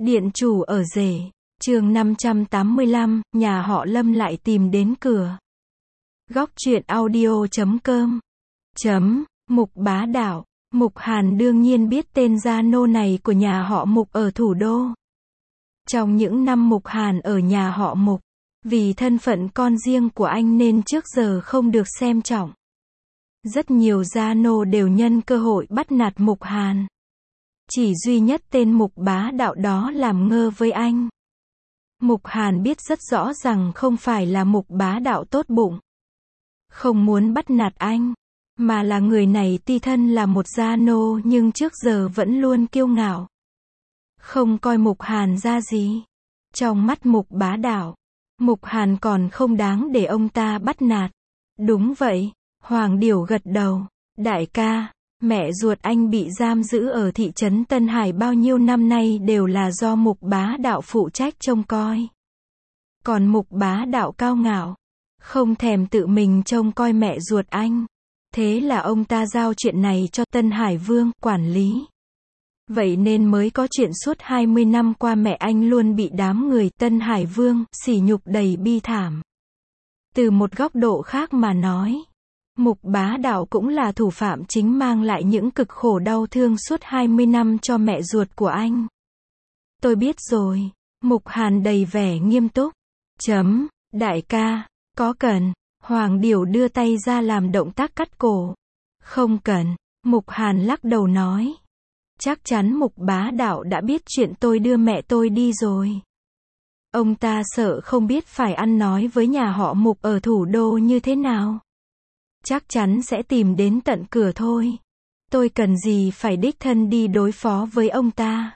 Điện chủ ở rể. Chương 585, nhà họ Lâm lại tìm đến cửa. Góc truyện audio.com. Mục Bá Đạo. Mục Hàn đương nhiên biết tên gia nô này của nhà họ Mục ở thủ đô. Trong những năm Mục Hàn ở nhà họ Mục, vì thân phận con riêng của anh nên trước giờ không được xem trọng. Rất nhiều gia nô đều nhân cơ hội bắt nạt Mục Hàn. Chỉ duy nhất tên Mục Bá Đạo đó làm ngơ với anh. Mục Hàn biết rất rõ rằng không phải là Mục Bá Đạo tốt bụng, không muốn bắt nạt anh, mà là người này tuy thân là một gia nô nhưng trước giờ vẫn luôn kiêu ngạo, không coi Mục Hàn ra gì. Trong mắt Mục Bá Đạo, Mục Hàn còn không đáng để ông ta bắt nạt. Đúng vậy, Hoàng Điểu gật đầu. Đại ca, mẹ ruột anh bị giam giữ ở thị trấn Tân Hải bao nhiêu năm nay đều là do Mục Bá Đạo phụ trách trông coi. Còn Mục Bá Đạo cao ngạo, không thèm tự mình trông coi mẹ ruột anh. Thế là ông ta giao chuyện này cho Tân Hải Vương quản lý. Vậy nên mới có chuyện suốt 20 năm qua mẹ anh luôn bị đám người Tân Hải Vương sỉ nhục đầy bi thảm. Từ một góc độ khác mà nói, Mục Bá Đạo cũng là thủ phạm chính mang lại những cực khổ đau thương suốt 20 năm cho mẹ ruột của anh. Tôi biết rồi. Mục Hàn đầy vẻ nghiêm túc. Đại ca, có cần? Hoàng Điểu đưa tay ra làm động tác cắt cổ. Không cần. Mục Hàn lắc đầu nói. Chắc chắn Mục Bá Đạo đã biết chuyện tôi đưa mẹ tôi đi rồi. Ông ta sợ không biết phải ăn nói với nhà họ Mục ở thủ đô như thế nào. Chắc chắn sẽ tìm đến tận cửa thôi. Tôi cần gì phải đích thân đi đối phó với ông ta.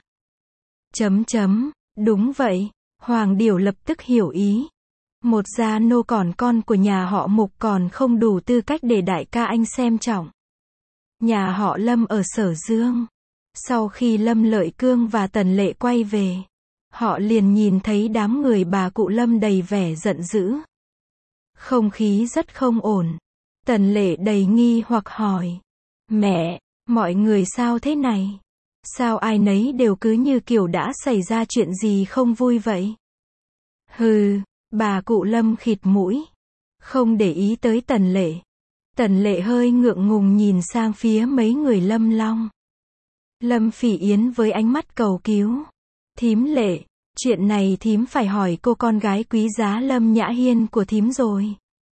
Đúng vậy. Hoàng Điểu lập tức hiểu ý. Một gia nô còn con của nhà họ Mục còn không đủ tư cách để đại ca anh xem trọng. Nhà họ Lâm ở Sở Dương. Sau khi Lâm Lợi Cương và Tần Lệ quay về, họ liền nhìn thấy đám người bà cụ Lâm đầy vẻ giận dữ. Không khí rất không ổn. Tần Lệ đầy nghi hoặc hỏi. Mẹ, mọi người sao thế này? Sao ai nấy đều cứ như kiểu đã xảy ra chuyện gì không vui vậy? Hừ, bà cụ Lâm khịt mũi. Không để ý tới Tần Lệ. Tần Lệ hơi ngượng ngùng nhìn sang phía mấy người Lâm Long. Lâm Phỉ Yến với ánh mắt cầu cứu. Thím Lệ, chuyện này thím phải hỏi cô con gái quý giá Lâm Nhã Hiên của thím rồi.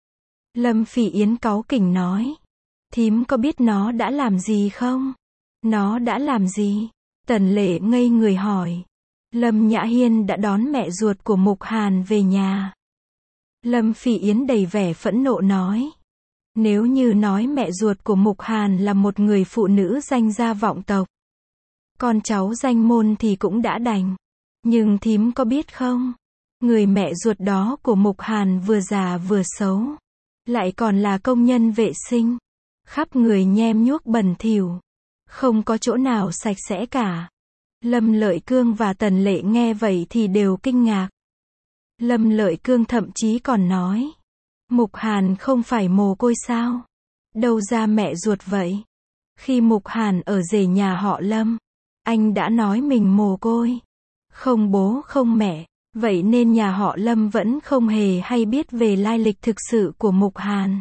Lâm Phỉ Yến cáu kỉnh nói. Thím có biết nó đã làm gì không? Nó đã làm gì? Tần Lệ ngây người hỏi. Lâm Nhã Hiên đã đón mẹ ruột của Mục Hàn về nhà. Lâm Phỉ Yến đầy vẻ phẫn nộ nói. Nếu như nói mẹ ruột của Mục Hàn là một người phụ nữ danh gia vọng tộc, con cháu danh môn thì cũng đã đành. Nhưng thím có biết không? Người mẹ ruột đó của Mục Hàn vừa già vừa xấu. Lại còn là công nhân vệ sinh. Khắp người nhem nhuốc bẩn thỉu. Không có chỗ nào sạch sẽ cả. Lâm Lợi Cương và Tần Lệ nghe vậy thì đều kinh ngạc. Lâm Lợi Cương thậm chí còn nói. Mục Hàn không phải mồ côi sao? Đâu ra mẹ ruột vậy? Khi Mục Hàn ở rể nhà họ Lâm, anh đã nói mình mồ côi. Không bố không mẹ. Vậy nên nhà họ Lâm vẫn không hề hay biết về lai lịch thực sự của Mục Hàn.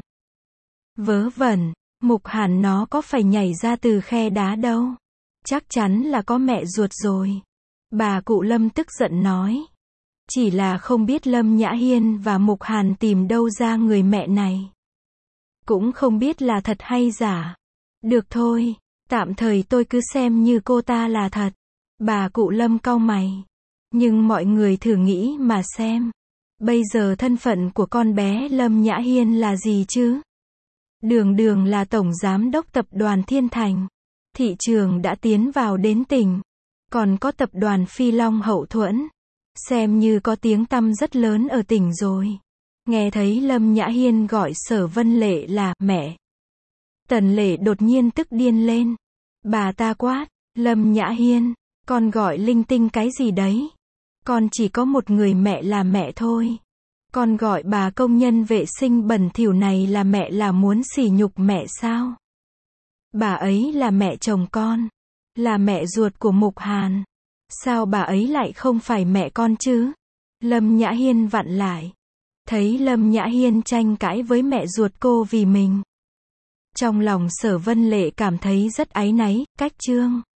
Vớ vẩn, Mục Hàn nó có phải nhảy ra từ khe đá đâu. Chắc chắn là có mẹ ruột rồi. Bà cụ Lâm tức giận nói. Chỉ là không biết Lâm Nhã Hiên và Mục Hàn tìm đâu ra người mẹ này. Cũng không biết là thật hay giả. Được thôi, tạm thời tôi cứ xem như cô ta là thật. Bà cụ Lâm cau mày. Nhưng mọi người thử nghĩ mà xem. Bây giờ thân phận của con bé Lâm Nhã Hiên là gì chứ? Đường đường là tổng giám đốc tập đoàn Thiên Thành. Thị trường đã tiến vào đến tỉnh. Còn có tập đoàn Phi Long hậu thuẫn. Xem như có tiếng tăm rất lớn ở tỉnh rồi. Nghe thấy Lâm Nhã Hiên gọi Sở Vân Lệ là mẹ. Tần Lệ đột nhiên tức điên lên. Bà ta quát. Lâm Nhã Hiên, con gọi linh tinh cái gì đấy? Con chỉ có một người mẹ là mẹ thôi. Con gọi bà công nhân vệ sinh bẩn thỉu này là mẹ là muốn sỉ nhục mẹ sao? Bà ấy là mẹ chồng con. Là mẹ ruột của Mục Hàn. Sao bà ấy lại không phải mẹ con chứ? Lâm Nhã Hiên vặn lại. Thấy Lâm Nhã Hiên tranh cãi với mẹ ruột cô vì mình. Trong lòng Sở Vân Lệ cảm thấy rất áy náy, cách Trương